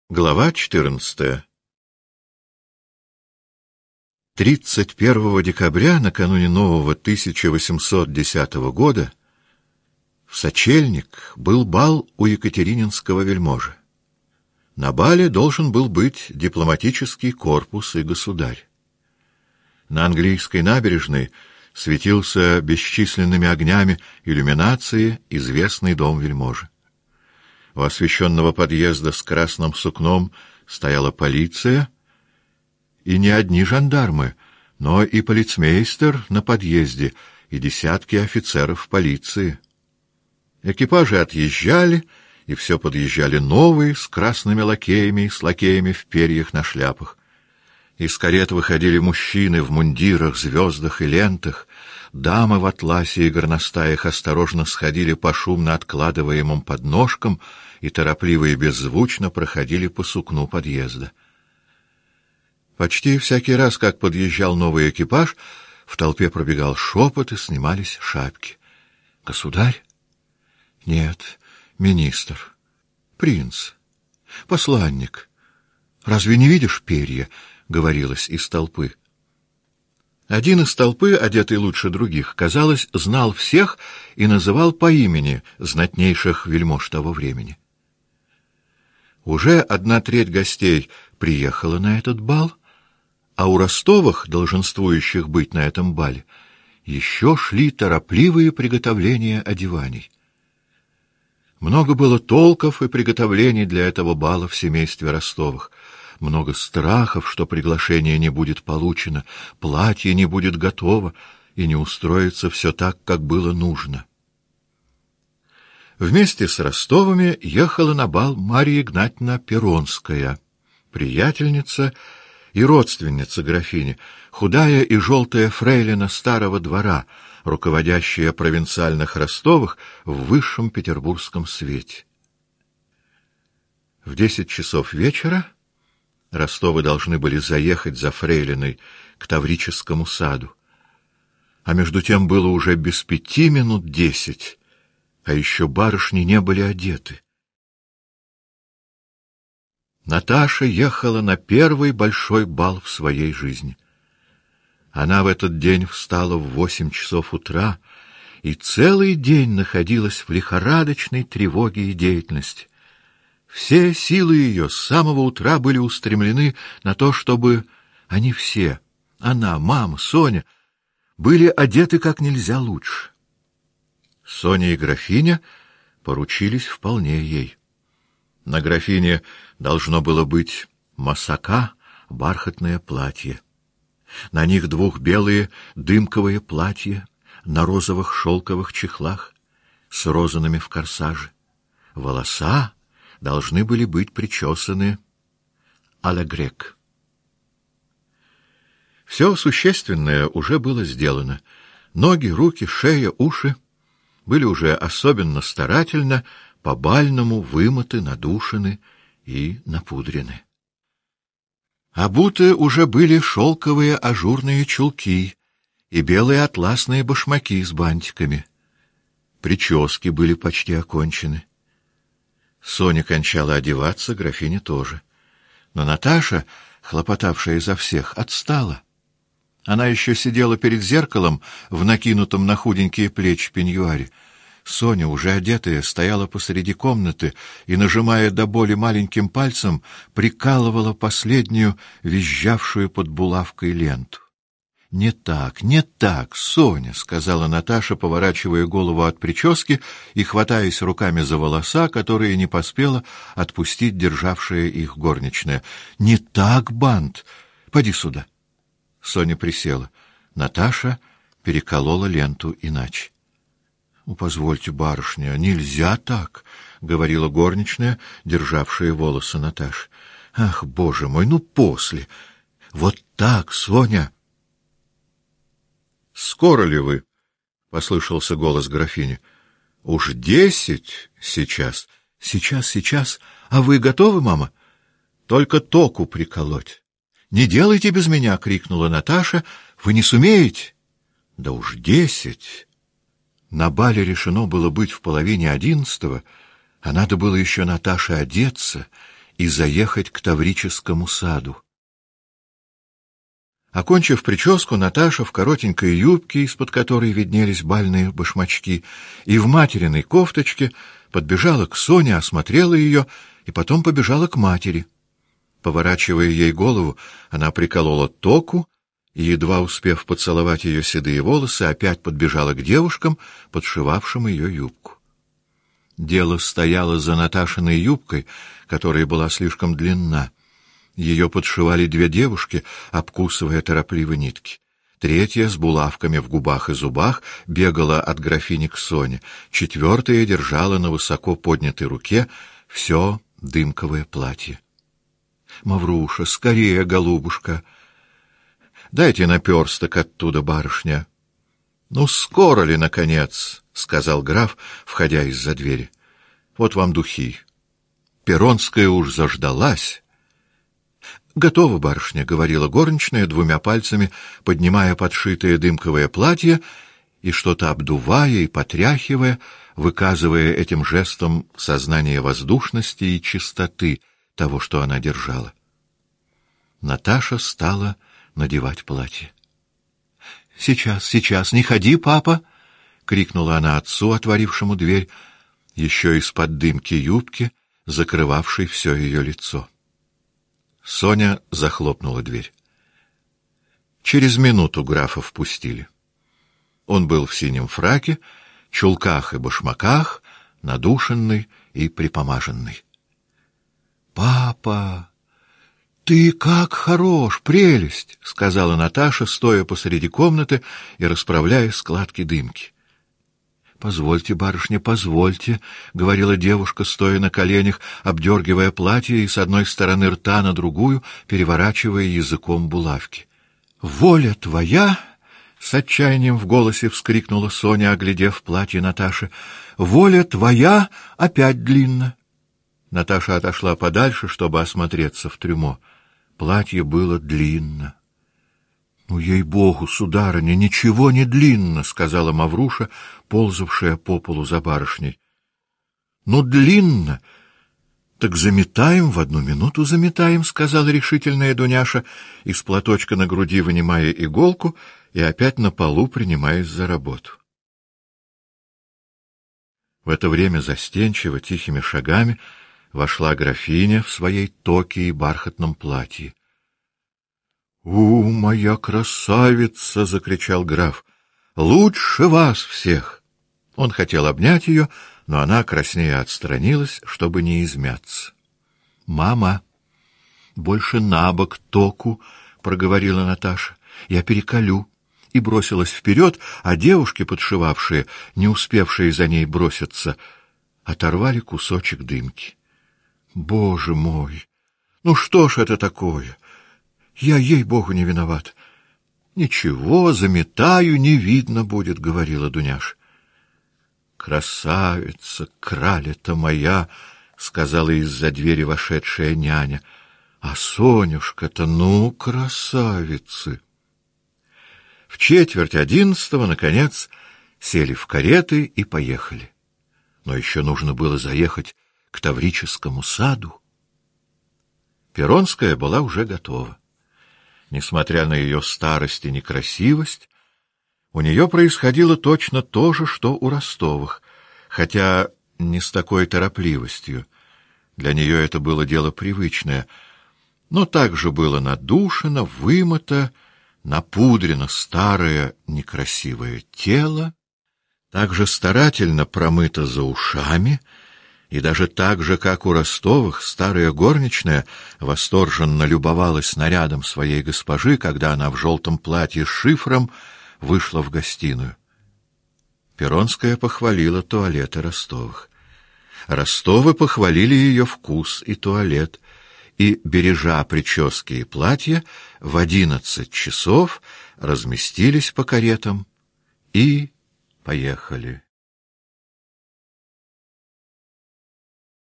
Глава 14. 31 декабря, накануне нового 1810 года, в Сочельник был бал у екатерининского вельможи. На бале должен был быть дипломатический корпус и государь. На английской набережной светился бесчисленными огнями иллюминации известный дом вельможи. У освещенного подъезда с красным сукном стояла полиция, и не одни жандармы, но и полицмейстер на подъезде, и десятки офицеров полиции. Экипажи отъезжали, и все подъезжали новые, с красными лакеями и с лакеями в перьях на шляпах. Из карет выходили мужчины в мундирах, звездах и лентах, дамы в атласе и горностаях осторожно сходили по шумно откладываемым подножкам и торопливо и беззвучно проходили по сукну подъезда. Почти всякий раз, как подъезжал новый экипаж, в толпе пробегал шепот и снимались шапки. «Государь? Нет, министр, принц, посланник. Разве не видишь перья?» — говорилось из толпы. Один из толпы, одетый лучше других, казалось, знал всех и называл по имени знатнейших вельмож того времени. Уже 1/3 гостей приехала на этот бал, а у Ростовых, долженствующих быть на этом бале, еще шли торопливые приготовления одеваний. Много было толков и приготовлений для этого бала в семействе Ростовых, много страхов, что приглашение не будет получено, платье не будет готово и не устроится все так, как было нужно. Вместе с Ростовыми ехала на бал Марья Игнатьевна Перонская, приятельница и родственница графини, худая и желтая фрейлина старого двора, руководящая провинциальных Ростовых в высшем петербургском свете. В 10 часов вечера Ростовы должны были заехать за фрейлиной к Таврическому саду, а между тем было уже без 5 минут 10, а еще барышни не были одеты. Наташа ехала на первый большой бал в своей жизни. Она в этот день встала в 8 часов утра и целый день находилась в лихорадочной тревоге и деятельности. Все силы ее с самого утра были устремлены на то, чтобы они все, она, мама, Соня, были одеты как нельзя лучше. Соня и графиня поручились вполне ей. На графине должно было быть масака, бархатное платье. На них 2 белые дымковые платья на розовых шелковых чехлах с розанами в корсаже. Волоса должны были быть причесаны а-ля грек. Все существенное уже было сделано. Ноги, руки, шея, уши были уже особенно старательно, по-бальному вымыты, надушены и напудрены. Обуты уже были шелковые ажурные чулки и белые атласные башмаки с бантиками. Прически были почти окончены. Соня кончала одеваться, графиня тоже. Но Наташа, хлопотавшая за всех, отстала. Она еще сидела перед зеркалом в накинутом на худенькие плечи пеньюаре. Соня, уже одетая, стояла посреди комнаты и, нажимая до боли маленьким пальцем, прикалывала последнюю, визжавшую под булавкой ленту. «Не так, не так, Соня», — сказала Наташа, поворачивая голову от прически и хватаясь руками за волоса, которые не поспела отпустить державшая их горничная. «Не так, бант! Поди сюда!» Соня присела. Наташа переколола ленту иначе. «Позвольте, барышня, нельзя так», — говорила горничная, державшая волосы Наташи. «Ах, боже мой, ну после! Вот так, Соня!» «Скоро ли вы?» — послышался голос графини. «Уж 10 сейчас». «Сейчас. А вы готовы, мама?» «Только току приколоть». «Не делайте без меня!» — крикнула Наташа. «Вы не сумеете?» «Да уж 10». На бале решено было быть в 10:30, а надо было еще Наташе одеться и заехать к Таврическому саду. Окончив прическу, Наташа в коротенькой юбке, из-под которой виднелись бальные башмачки, и в материной кофточке подбежала к Соне, осмотрела ее и потом побежала к матери. Поворачивая ей голову, она приколола току и, едва успев поцеловать ее седые волосы, опять подбежала к девушкам, подшивавшим ее юбку. Дело стояло за Наташиной юбкой, которая была слишком длинна. Ее подшивали две девушки, обкусывая торопливо нитки. Третья, с булавками в губах и зубах, бегала от графини к Соне. Четвертая держала на высоко поднятой руке все дымковое платье. — Мавруша, скорее, голубушка! Дайте наперсток оттуда, барышня. — Ну, скоро ли, наконец? — сказал граф, входя из-за двери. — Вот вам духи. Перронская уж заждалась. — Готово, барышня, — говорила горничная, двумя пальцами поднимая подшитое дымковое платье и что-то обдувая и потряхивая, выказывая этим жестом сознание воздушности и чистоты того, что она держала. Наташа стала надевать платье. — Сейчас, сейчас, не ходи, папа! — крикнула она отцу, отворившему дверь, еще из-под дымки юбки, закрывавшей все ее лицо. Соня захлопнула дверь. Через минуту графа впустили. Он был в синем фраке, чулках и башмаках, надушенный и припомаженный. — Папа! «Ты как хорош, прелесть!» — сказала Наташа, стоя посреди комнаты и расправляя складки дымки. «Позвольте, барышня, позвольте», — говорила девушка, стоя на коленях, обдергивая платье и с одной стороны рта на другую, переворачивая языком булавки. «Воля твоя!» — с отчаянием в голосе вскрикнула Соня, оглядев платье Наташи. «Воля твоя опять длинна!» Наташа отошла подальше, чтобы осмотреться в трюмо. Платье было длинно. — Ну, ей-богу, сударыня, ничего не длинно, — сказала Мавруша, ползавшая по полу за барышней. — Ну, длинно. Так заметаем, в 1 минуту заметаем, — сказала решительная Дуняша, из платочка на груди вынимая иголку и опять на полу принимаясь за работу. В это время застенчиво, тихими шагами вошла графиня в своей токе и бархатном платье. — моя красавица! — закричал граф. — Лучше вас всех! Он хотел обнять ее, но она, краснея, отстранилась, чтобы не измяться. — Мама, больше на бок току! — проговорила Наташа. — Я переколю. И бросилась вперед, а девушки, подшивавшие, не успевшие за ней броситься, оторвали кусочек дымки. Боже мой! Ну что ж это такое? Я, ей-богу, не виноват. Ничего, заметаю, не видно будет, — говорила Дуняша. Красавица, краля-то моя, — сказала из-за двери вошедшая няня. А Сонюшка-то, ну, красавицы! В 10:45, наконец, сели в кареты и поехали. Но еще нужно было заехать к Таврическому саду. Перронская была уже готова. Несмотря на ее старость и некрасивость, у нее происходило точно то же, что у Ростовых, хотя не с такой торопливостью. Для нее это было дело привычное, но также было надушено, вымыто, напудрено старое некрасивое тело, также старательно промыто за ушами, и даже так же, как у Ростовых, старая горничная восторженно любовалась нарядом своей госпожи, когда она в желтом платье с шифром вышла в гостиную. Перронская похвалила туалеты Ростовых. Ростовы похвалили ее вкус и туалет, и, бережа прически и платья, в 11 часов разместились по каретам и поехали.